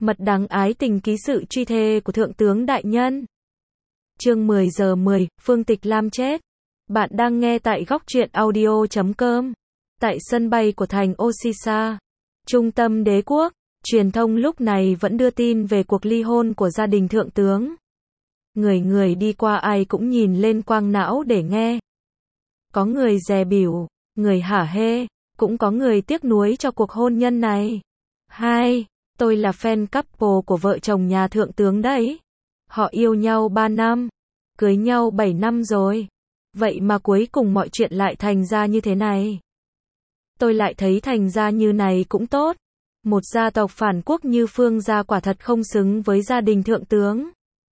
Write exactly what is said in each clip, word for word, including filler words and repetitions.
Mật đắng ái tình ký sự truy thê của Thượng tướng Đại Nhân. Chương mười giờ mười, Phương Tịch Lam chết. Bạn đang nghe tại góc truyện audio chấm com. Tại sân bay của thành Osisa, trung tâm đế quốc, truyền thông lúc này vẫn đưa tin về cuộc ly hôn của gia đình Thượng tướng. Người người đi qua ai cũng nhìn lên quang não để nghe. Có người dè bỉu, người hả hê, cũng có người tiếc nuối cho cuộc hôn nhân này. Hai, tôi là fan couple của vợ chồng nhà Thượng tướng đấy. Họ yêu nhau ba năm, cưới nhau bảy năm rồi. Vậy mà cuối cùng mọi chuyện lại thành ra như thế này. Tôi lại thấy thành ra như này cũng tốt. Một gia tộc phản quốc như Phương gia quả thật không xứng với gia đình Thượng tướng.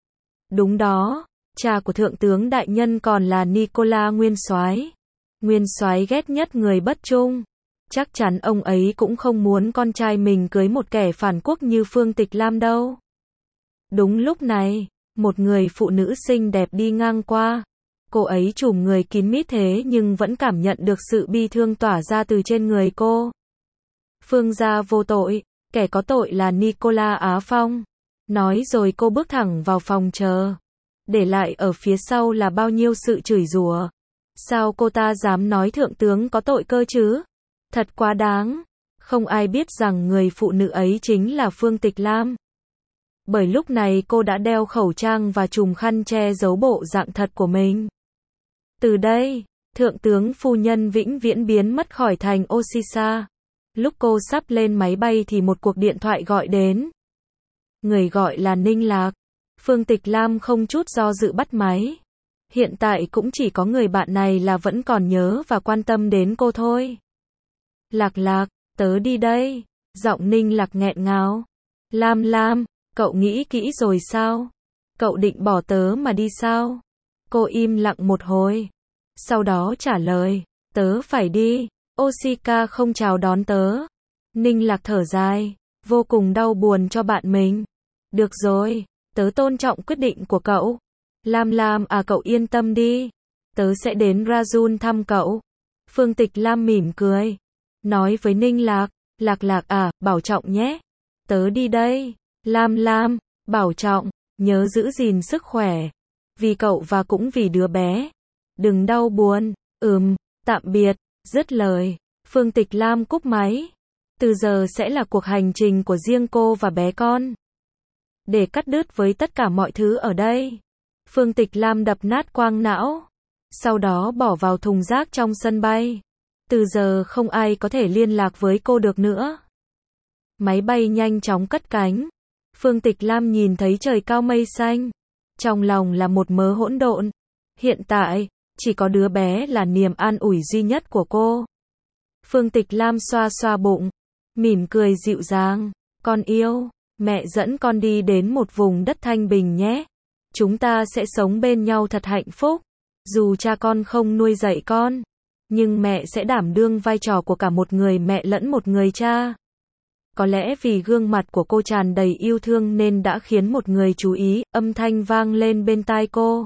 Đúng đó, cha của Thượng tướng Đại Nhân còn là Nicola Nguyên Soái. Nguyên Soái ghét nhất người bất trung. Chắc chắn ông ấy cũng không muốn con trai mình cưới một kẻ phản quốc như Phương Tịch Lam đâu. Đúng lúc này, một người phụ nữ xinh đẹp đi ngang qua. Cô ấy trùm người kín mít thế nhưng vẫn cảm nhận được sự bi thương tỏa ra từ trên người cô. Phương gia vô tội, kẻ có tội là Nicola Á Phong. Nói rồi cô bước thẳng vào phòng chờ. Để lại ở phía sau là bao nhiêu sự chửi rủa. Sao cô ta dám nói Thượng tướng có tội cơ chứ? Thật quá đáng. Không ai biết rằng người phụ nữ ấy chính là Phương Tịch Lam. Bởi lúc này cô đã đeo khẩu trang và trùm khăn che giấu bộ dạng thật của mình. Từ đây, Thượng tướng phu nhân vĩnh viễn biến mất khỏi thành Osisa. Lúc cô sắp lên máy bay thì một cuộc điện thoại gọi đến. Người gọi là Ninh Lạc. Phương Tịch Lam không chút do dự bắt máy. Hiện tại cũng chỉ có người bạn này là vẫn còn nhớ và quan tâm đến cô thôi. Lạc Lạc, tớ đi đây. Giọng Ninh Lạc nghẹn ngào. Lam Lam, cậu nghĩ kỹ rồi sao? Cậu định bỏ tớ mà đi sao? Cô im lặng một hồi. Sau đó trả lời, tớ phải đi. Osika không chào đón tớ. Ninh Lạc thở dài, vô cùng đau buồn cho bạn mình. Được rồi, tớ tôn trọng quyết định của cậu. Lam Lam à, cậu yên tâm đi. Tớ sẽ đến Rajun thăm cậu. Phương Tịch Lam mỉm cười. Nói với Ninh Lạc, Lạc Lạc à, bảo trọng nhé. Tớ đi đây. Lam Lam, bảo trọng, nhớ giữ gìn sức khỏe. Vì cậu và cũng vì đứa bé. Đừng đau buồn. Ừm, tạm biệt. Dứt lời, Phương Tịch Lam cúp máy. Từ giờ sẽ là cuộc hành trình của riêng cô và bé con. Để cắt đứt với tất cả mọi thứ ở đây, Phương Tịch Lam đập nát quang não. Sau đó bỏ vào thùng rác trong sân bay. Từ giờ không ai có thể liên lạc với cô được nữa. Máy bay nhanh chóng cất cánh. Phương Tịch Lam nhìn thấy trời cao mây xanh. Trong lòng là một mớ hỗn độn. Hiện tại, chỉ có đứa bé là niềm an ủi duy nhất của cô. Phương Tịch Lam xoa xoa bụng, mỉm cười dịu dàng. Con yêu, mẹ dẫn con đi đến một vùng đất thanh bình nhé. Chúng ta sẽ sống bên nhau thật hạnh phúc. Dù cha con không nuôi dạy con, nhưng mẹ sẽ đảm đương vai trò của cả một người mẹ lẫn một người cha. Có lẽ vì gương mặt của cô tràn đầy yêu thương nên đã khiến một người chú ý, âm thanh vang lên bên tai cô.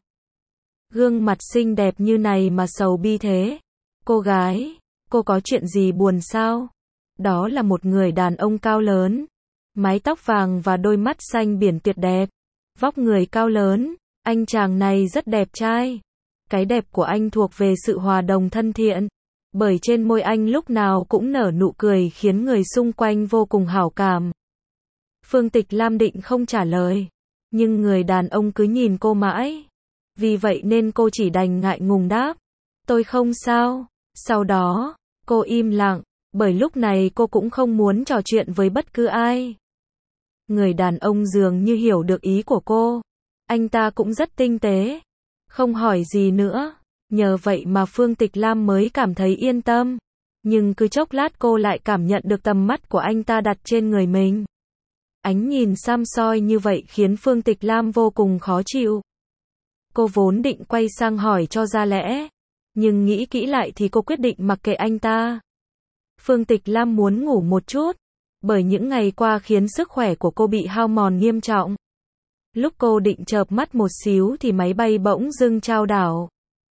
Gương mặt xinh đẹp như này mà sầu bi thế. Cô gái, cô có chuyện gì buồn sao? Đó là một người đàn ông cao lớn, mái tóc vàng và đôi mắt xanh biển tuyệt đẹp. Vóc người cao lớn, anh chàng này rất đẹp trai. Cái đẹp của anh thuộc về sự hòa đồng thân thiện. Bởi trên môi anh lúc nào cũng nở nụ cười khiến người xung quanh vô cùng hảo cảm. Phương Tịch Lam định không trả lời. Nhưng người đàn ông cứ nhìn cô mãi. Vì vậy nên cô chỉ đành ngại ngùng đáp. Tôi không sao. Sau đó, cô im lặng. Bởi lúc này cô cũng không muốn trò chuyện với bất cứ ai. Người đàn ông dường như hiểu được ý của cô. Anh ta cũng rất tinh tế. Không hỏi gì nữa. Nhờ vậy mà Phương Tịch Lam mới cảm thấy yên tâm. Nhưng cứ chốc lát cô lại cảm nhận được tầm mắt của anh ta đặt trên người mình. Ánh nhìn xăm soi như vậy khiến Phương Tịch Lam vô cùng khó chịu. Cô vốn định quay sang hỏi cho ra lẽ. Nhưng nghĩ kỹ lại thì cô quyết định mặc kệ anh ta. Phương Tịch Lam muốn ngủ một chút. Bởi những ngày qua khiến sức khỏe của cô bị hao mòn nghiêm trọng. Lúc cô định chợp mắt một xíu thì máy bay bỗng dưng chao đảo.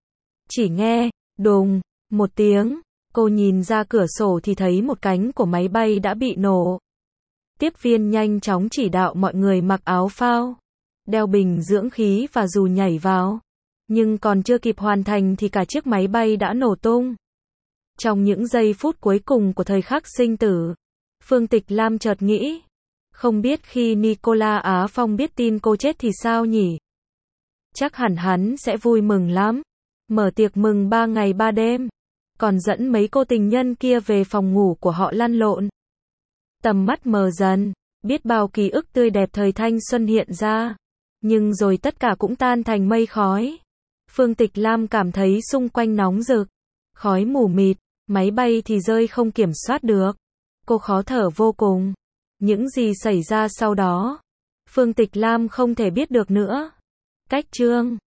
Chỉ nghe, đùng, một tiếng. Cô nhìn ra cửa sổ thì thấy một cánh của máy bay đã bị nổ. Tiếp viên nhanh chóng chỉ đạo mọi người mặc áo phao, đeo bình dưỡng khí và dù nhảy vào. Nhưng còn chưa kịp hoàn thành thì cả chiếc máy bay đã nổ tung. Trong những giây phút cuối cùng của thời khắc sinh tử, Phương Tịch Lam chợt nghĩ, không biết khi Nicola Á Phong biết tin cô chết thì sao nhỉ? Chắc hẳn hắn sẽ vui mừng lắm, mở tiệc mừng ba ngày ba đêm, còn dẫn mấy cô tình nhân kia về phòng ngủ của họ lăn lộn. Tầm mắt mờ dần, biết bao ký ức tươi đẹp thời thanh xuân hiện ra, nhưng rồi tất cả cũng tan thành mây khói. Phương Tịch Lam cảm thấy xung quanh nóng rực, khói mù mịt, máy bay thì rơi không kiểm soát được. Cô khó thở vô cùng. Những gì xảy ra sau đó, Phương Tịch Lam không thể biết được nữa. Cách chương